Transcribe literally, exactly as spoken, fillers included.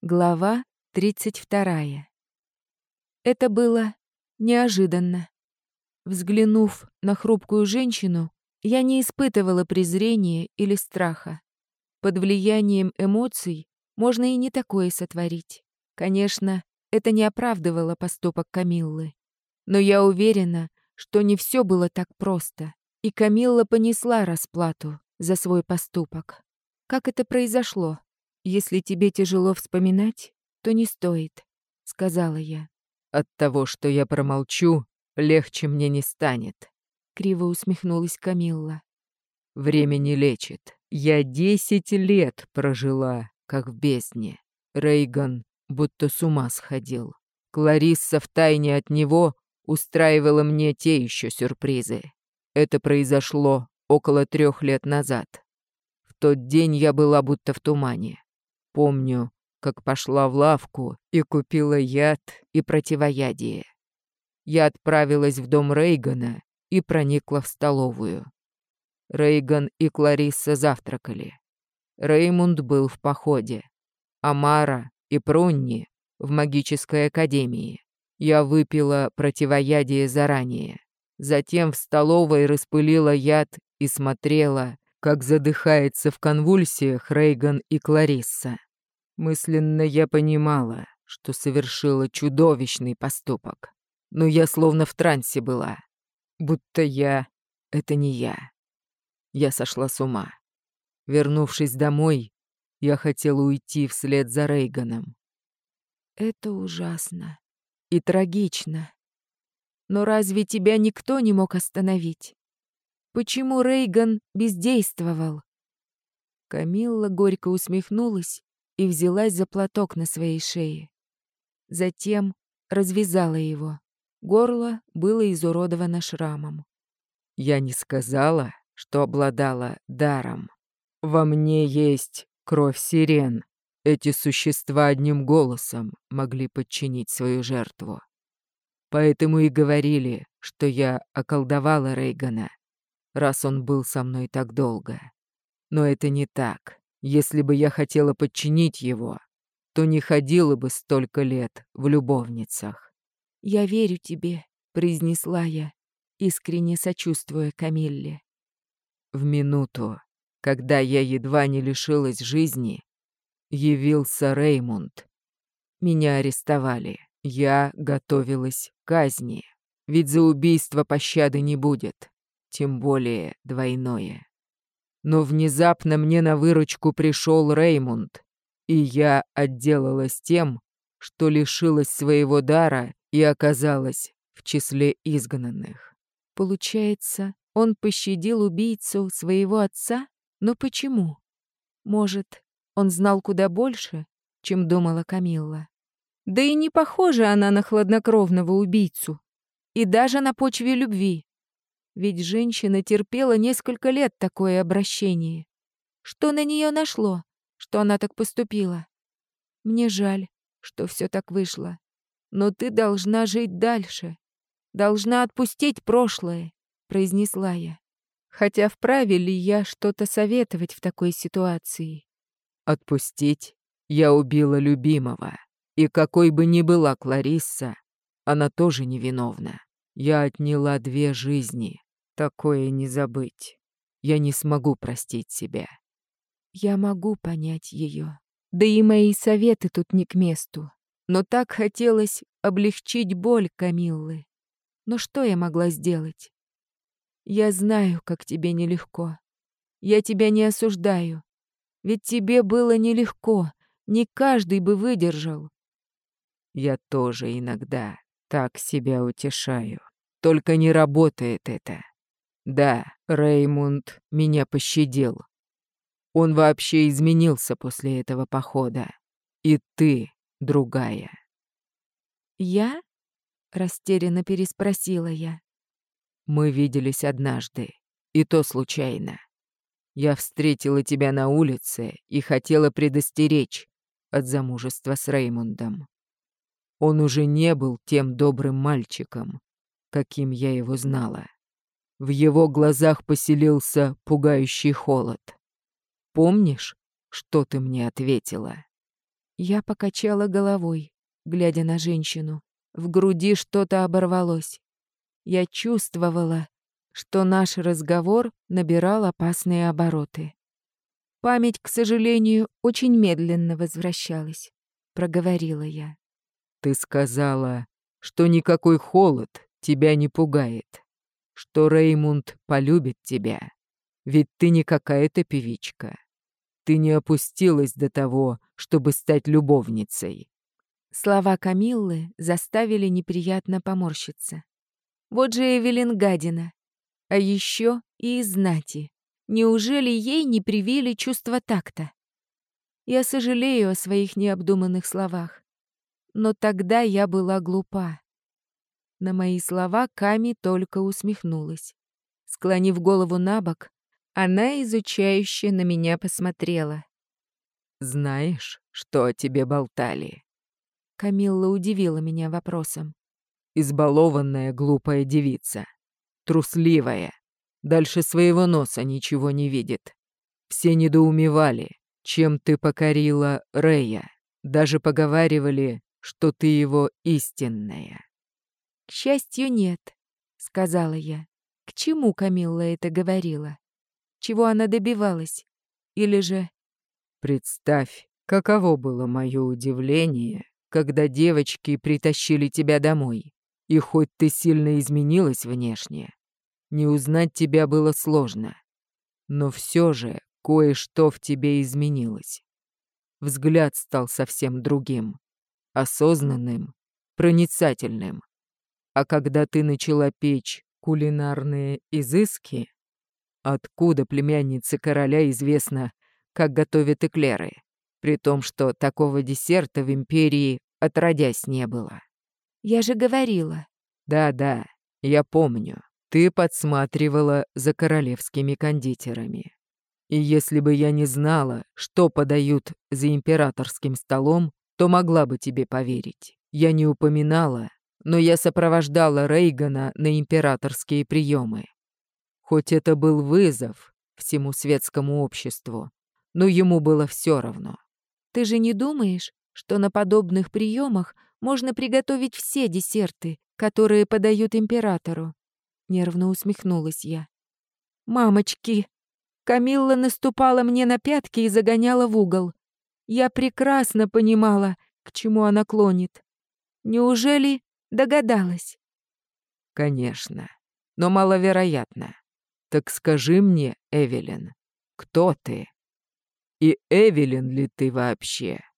Глава тридцать вторая. Это было неожиданно. Взглянув на хрупкую женщину, я не испытывала презрения или страха. Под влиянием эмоций можно и не такое сотворить. Конечно, это не оправдывало поступок Камиллы. Но я уверена, что не все было так просто, и Камилла понесла расплату за свой поступок. Как это произошло? «Если тебе тяжело вспоминать, то не стоит», — сказала я. «От того, что я промолчу, легче мне не станет», — криво усмехнулась Камилла. «Время не лечит. Я десять лет прожила, как в бездне. Рейган будто с ума сходил. Кларисса втайне от него устраивала мне те еще сюрпризы. Это произошло около трех лет назад. В тот день я была будто в тумане. Помню, как пошла в лавку и купила яд и противоядие. Я отправилась в дом Рейгана и проникла в столовую. Рейган и Кларисса завтракали. Реймунд был в походе. Амара и Прунни в магической академии. Я выпила противоядие заранее. Затем в столовой распылила яд и смотрела, как задыхается в конвульсиях Рейган и Кларисса. Мысленно я понимала, что совершила чудовищный поступок. Но я словно в трансе была. Будто я — это не я. Я сошла с ума. Вернувшись домой, я хотела уйти вслед за Рейганом. Это ужасно и трагично. Но разве тебя никто не мог остановить? Почему Рейган бездействовал? Камилла горько усмехнулась и взялась за платок на своей шее. Затем развязала его. Горло было изуродовано шрамом. Я не сказала, что обладала даром. Во мне есть кровь сирен. Эти существа одним голосом могли подчинить свою жертву. Поэтому и говорили, что я околдовала Рейгана, раз он был со мной так долго. Но это не так. Если бы я хотела подчинить его, то не ходила бы столько лет в любовницах. «Я верю тебе», — произнесла я, искренне сочувствуя Камилле. В минуту, когда я едва не лишилась жизни, явился Реймунд. Меня арестовали. Я готовилась к казни, ведь за убийство пощады не будет, тем более двойное. Но внезапно мне на выручку пришел Реймунд, и я отделалась тем, что лишилась своего дара и оказалась в числе изгнанных. Получается, он пощадил убийцу своего отца? Но почему? Может, он знал куда больше, чем думала Камилла? Да и не похожа она на хладнокровного убийцу. И даже на почве любви. Ведь женщина терпела несколько лет такое обращение. Что на нее нашло, что она так поступила? Мне жаль, что все так вышло. Но ты должна жить дальше. Должна отпустить прошлое, произнесла я. Хотя вправе ли я что-то советовать в такой ситуации? Отпустить? Я убила любимого. И какой бы ни была Кларисса, она тоже невиновна. Я отняла две жизни. Такое не забыть. Я не смогу простить себя. Я могу понять ее. Да и мои советы тут не к месту. Но так хотелось облегчить боль Камиллы. Но что я могла сделать? Я знаю, как тебе нелегко. Я тебя не осуждаю. Ведь тебе было нелегко. Не каждый бы выдержал. Я тоже иногда так себя утешаю. Только не работает это. Да, Реймунд меня пощадил. Он вообще изменился после этого похода. И ты другая. Я? Растерянно переспросила я. Мы виделись однажды, и то случайно. Я встретила тебя на улице и хотела предостеречь от замужества с Реймундом. Он уже не был тем добрым мальчиком, каким я его знала. В его глазах поселился пугающий холод. Помнишь, что ты мне ответила? Я покачала головой, глядя на женщину. В груди что-то оборвалось. Я чувствовала, что наш разговор набирал опасные обороты. Память, к сожалению, очень медленно возвращалась, проговорила я. Ты сказала, что никакой холод тебя не пугает, что Реймунд полюбит тебя, ведь ты не какая-то певичка. Ты не опустилась до того, чтобы стать любовницей. Слова Камиллы заставили неприятно поморщиться. Вот же Эвелин гадина. А еще и из знати. Неужели ей не привили чувство такта? Я сожалею о своих необдуманных словах. Но тогда я была глупа. На мои слова Ками только усмехнулась. Склонив голову набок, она изучающе на меня посмотрела. Знаешь, что о тебе болтали? Камилла удивила меня вопросом. Избалованная глупая девица. Трусливая. Дальше своего носа ничего не видит. Все недоумевали, чем ты покорила Рея. Даже поговаривали, что ты его истинная. «К счастью, нет», — сказала я. К чему Камилла это говорила? Чего она добивалась? Или же... Представь, каково было мое удивление, когда девочки притащили тебя домой. И хоть ты сильно изменилась внешне, не узнать тебя было сложно. Но все же кое-что в тебе изменилось. Взгляд стал совсем другим, осознанным, проницательным. А когда ты начала печь кулинарные изыски, откуда племяннице короля известно, как готовят эклеры, при том, что такого десерта в империи отродясь не было. Я же говорила. Да-да, я помню. Ты подсматривала за королевскими кондитерами. И если бы я не знала, что подают за императорским столом, то могла бы тебе поверить. Я не упоминала, но я сопровождала Рейгана на императорские приемы. Хоть это был вызов всему светскому обществу, но ему было все равно. Ты же не думаешь, что на подобных приемах можно приготовить все десерты, которые подают императору? Нервно усмехнулась я. Мамочки! Камилла наступала мне на пятки и загоняла в угол. Я прекрасно понимала, к чему она клонит. Неужели догадалась? Конечно, но маловероятно. Так скажи мне, Эвелин, кто ты? И Эвелин ли ты вообще?